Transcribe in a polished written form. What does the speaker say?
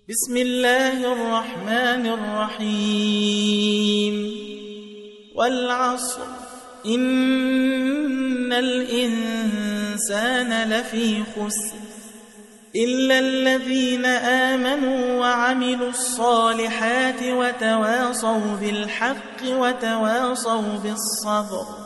بسم الله الرحمن الرحيم والعصر إن الإنسان لفي خسر إلا الذين آمنوا وعملوا الصالحات وتواصوا بالحق وتواصوا بالصبر